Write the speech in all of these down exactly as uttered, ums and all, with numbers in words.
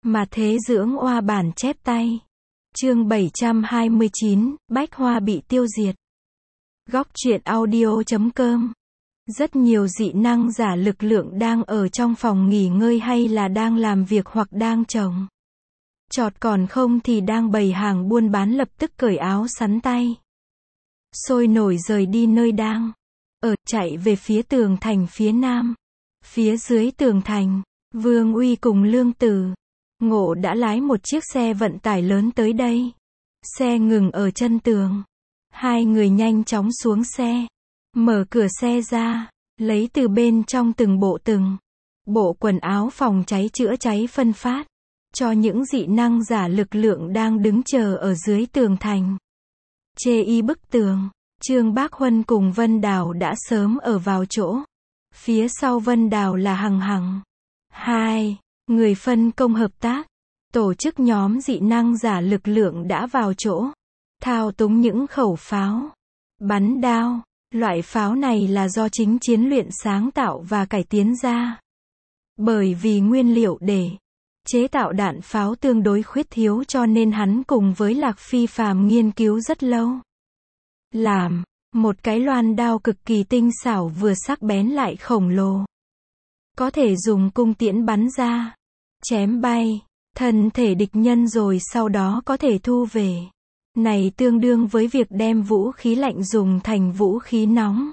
Mà thế dưỡng oa bản chép tay. Chương bảy trăm hai mươi chín, Bách Hoa bị tiêu diệt. Góc truyện audio chấm com. Rất nhiều dị năng giả lực lượng đang ở trong phòng nghỉ ngơi hay là đang làm việc hoặc đang trồng trọt, còn không thì đang bày hàng buôn bán, lập tức cởi áo sắn tay, sôi nổi rời đi nơi đang ở, chạy về phía tường thành phía nam. Phía dưới tường thành, Vương Uy cùng Lương Tử Ngộ đã lái một chiếc xe vận tải lớn tới đây. Xe ngừng ở chân tường. Hai người nhanh chóng xuống xe, mở cửa xe ra, lấy từ bên trong từng bộ từng bộ quần áo phòng cháy chữa cháy phân phát cho những dị năng giả lực lượng đang đứng chờ ở dưới tường thành. Chê y bức tường, Trương Bác Huân cùng Vân Đào đã sớm ở vào chỗ. Phía sau Vân Đào là Hằng Hằng. Hai người phân công hợp tác, tổ chức nhóm dị năng giả lực lượng đã vào chỗ, thao túng những khẩu pháo, bắn đao. Loại pháo này là do chính chiến luyện sáng tạo và cải tiến ra. Bởi vì nguyên liệu để chế tạo đạn pháo tương đối khuyết thiếu cho nên hắn cùng với Lạc Phi Phàm nghiên cứu rất lâu. Làm một cái loan đao cực kỳ tinh xảo, vừa sắc bén lại khổng lồ. Có thể dùng cung tiễn bắn ra, chém bay thân thể địch nhân rồi sau đó có thể thu về. Này tương đương với việc đem vũ khí lạnh dùng thành vũ khí nóng.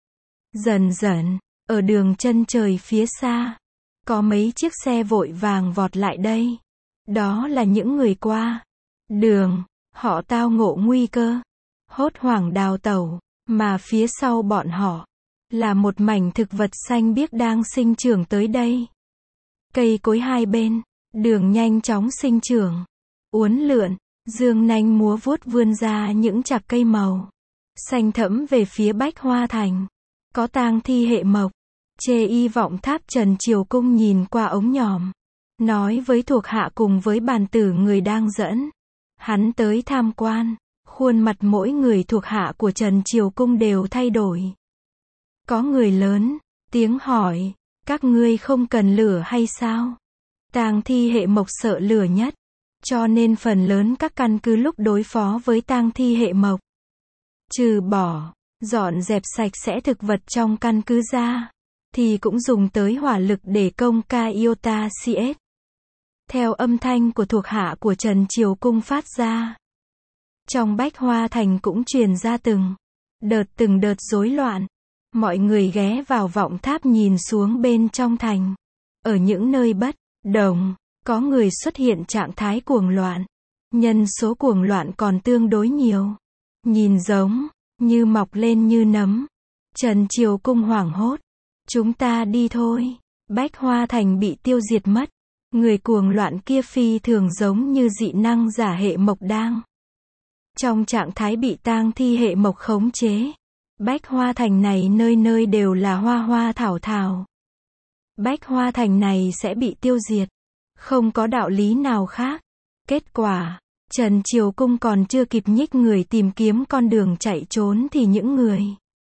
Dần dần, ở đường chân trời phía xa, có mấy chiếc xe vội vàng vọt lại đây. Đó là những người qua đường, họ tao ngộ nguy cơ, hốt hoảng đào tẩu, mà phía sau bọn họ là một mảnh thực vật xanh biếc đang sinh trưởng tới đây. Cây cối hai bên đường nhanh chóng sinh trưởng, uốn lượn, dương nanh múa vuốt vươn ra những chạc cây màu xanh thẫm về phía Bách Hoa Thành. Có tang thi hệ mộc. Chê y vọng tháp Trần Triều Cung nhìn qua ống nhòm, nói với thuộc hạ cùng với bàn tử người đang dẫn hắn tới tham quan. Khuôn mặt mỗi người thuộc hạ của Trần Triều Cung đều thay đổi. Có người lớn tiếng hỏi, các ngươi không cần lửa hay sao? Tang thi hệ mộc sợ lửa nhất, cho nên phần lớn các căn cứ lúc đối phó với tang thi hệ mộc, trừ bỏ dọn dẹp sạch sẽ thực vật trong căn cứ ra, thì cũng dùng tới hỏa lực để công ca iota cs. Theo âm thanh của thuộc hạ của Trần Triều Cung phát ra, trong Bách Hoa Thành cũng truyền ra từng đợt từng đợt rối loạn. Mọi người ghé vào vọng tháp nhìn xuống bên trong thành. Ở những nơi bất đồng, có người xuất hiện trạng thái cuồng loạn. Nhân số cuồng loạn còn tương đối nhiều. Nhìn giống như mọc lên như nấm. Trần Triều Cung hoảng hốt. Chúng ta đi thôi. Bách Hoa Thành bị tiêu diệt mất. Người cuồng loạn kia phi thường giống như dị năng giả hệ mộc đang trong trạng thái bị tang thi hệ mộc khống chế. Bách Hoa Thành này nơi nơi đều là hoa hoa thảo thảo. Bách Hoa Thành này sẽ bị tiêu diệt. Không có đạo lý nào khác. Kết quả, Trần Triều Cung còn chưa kịp nhích người tìm kiếm con đường chạy trốn thì những người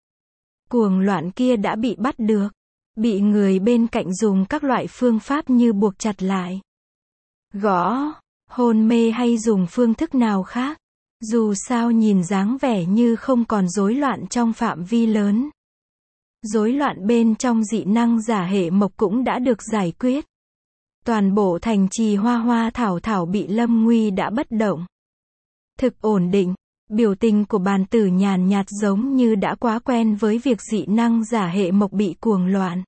cuồng loạn kia đã bị bắt được. Bị người bên cạnh dùng các loại phương pháp như buộc chặt lại, gõ, hôn mê hay dùng phương thức nào khác. Dù sao nhìn dáng vẻ như không còn rối loạn trong phạm vi lớn. Rối loạn bên trong dị năng giả hệ mộc cũng đã được giải quyết. Toàn bộ thành trì hoa hoa thảo thảo bị lâm nguy đã bất động. Thực ổn định. Biểu tình của bàn tử nhàn nhạt giống như đã quá quen với việc dị năng giả hệ mộc bị cuồng loạn.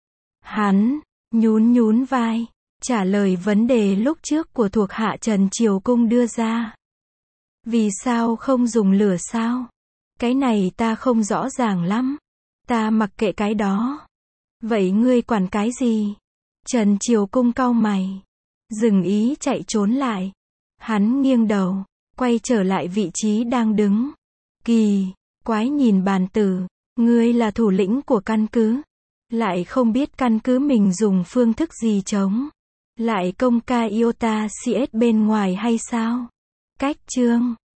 Hắn nhún nhún vai, trả lời vấn đề lúc trước của thuộc hạ Trần Triều Cung đưa ra. Vì sao không dùng lửa sao? Cái này ta không rõ ràng lắm. Ta mặc kệ cái đó. Vậy ngươi quản cái gì? Trần Triều Cung cau mày, dừng ý chạy trốn lại. Hắn nghiêng đầu, quay trở lại vị trí đang đứng. Kỳ quái nhìn bàn tử, ngươi là thủ lĩnh của căn cứ, lại không biết căn cứ mình dùng phương thức gì chống lại công ca iota cs bên ngoài hay sao? Cách chương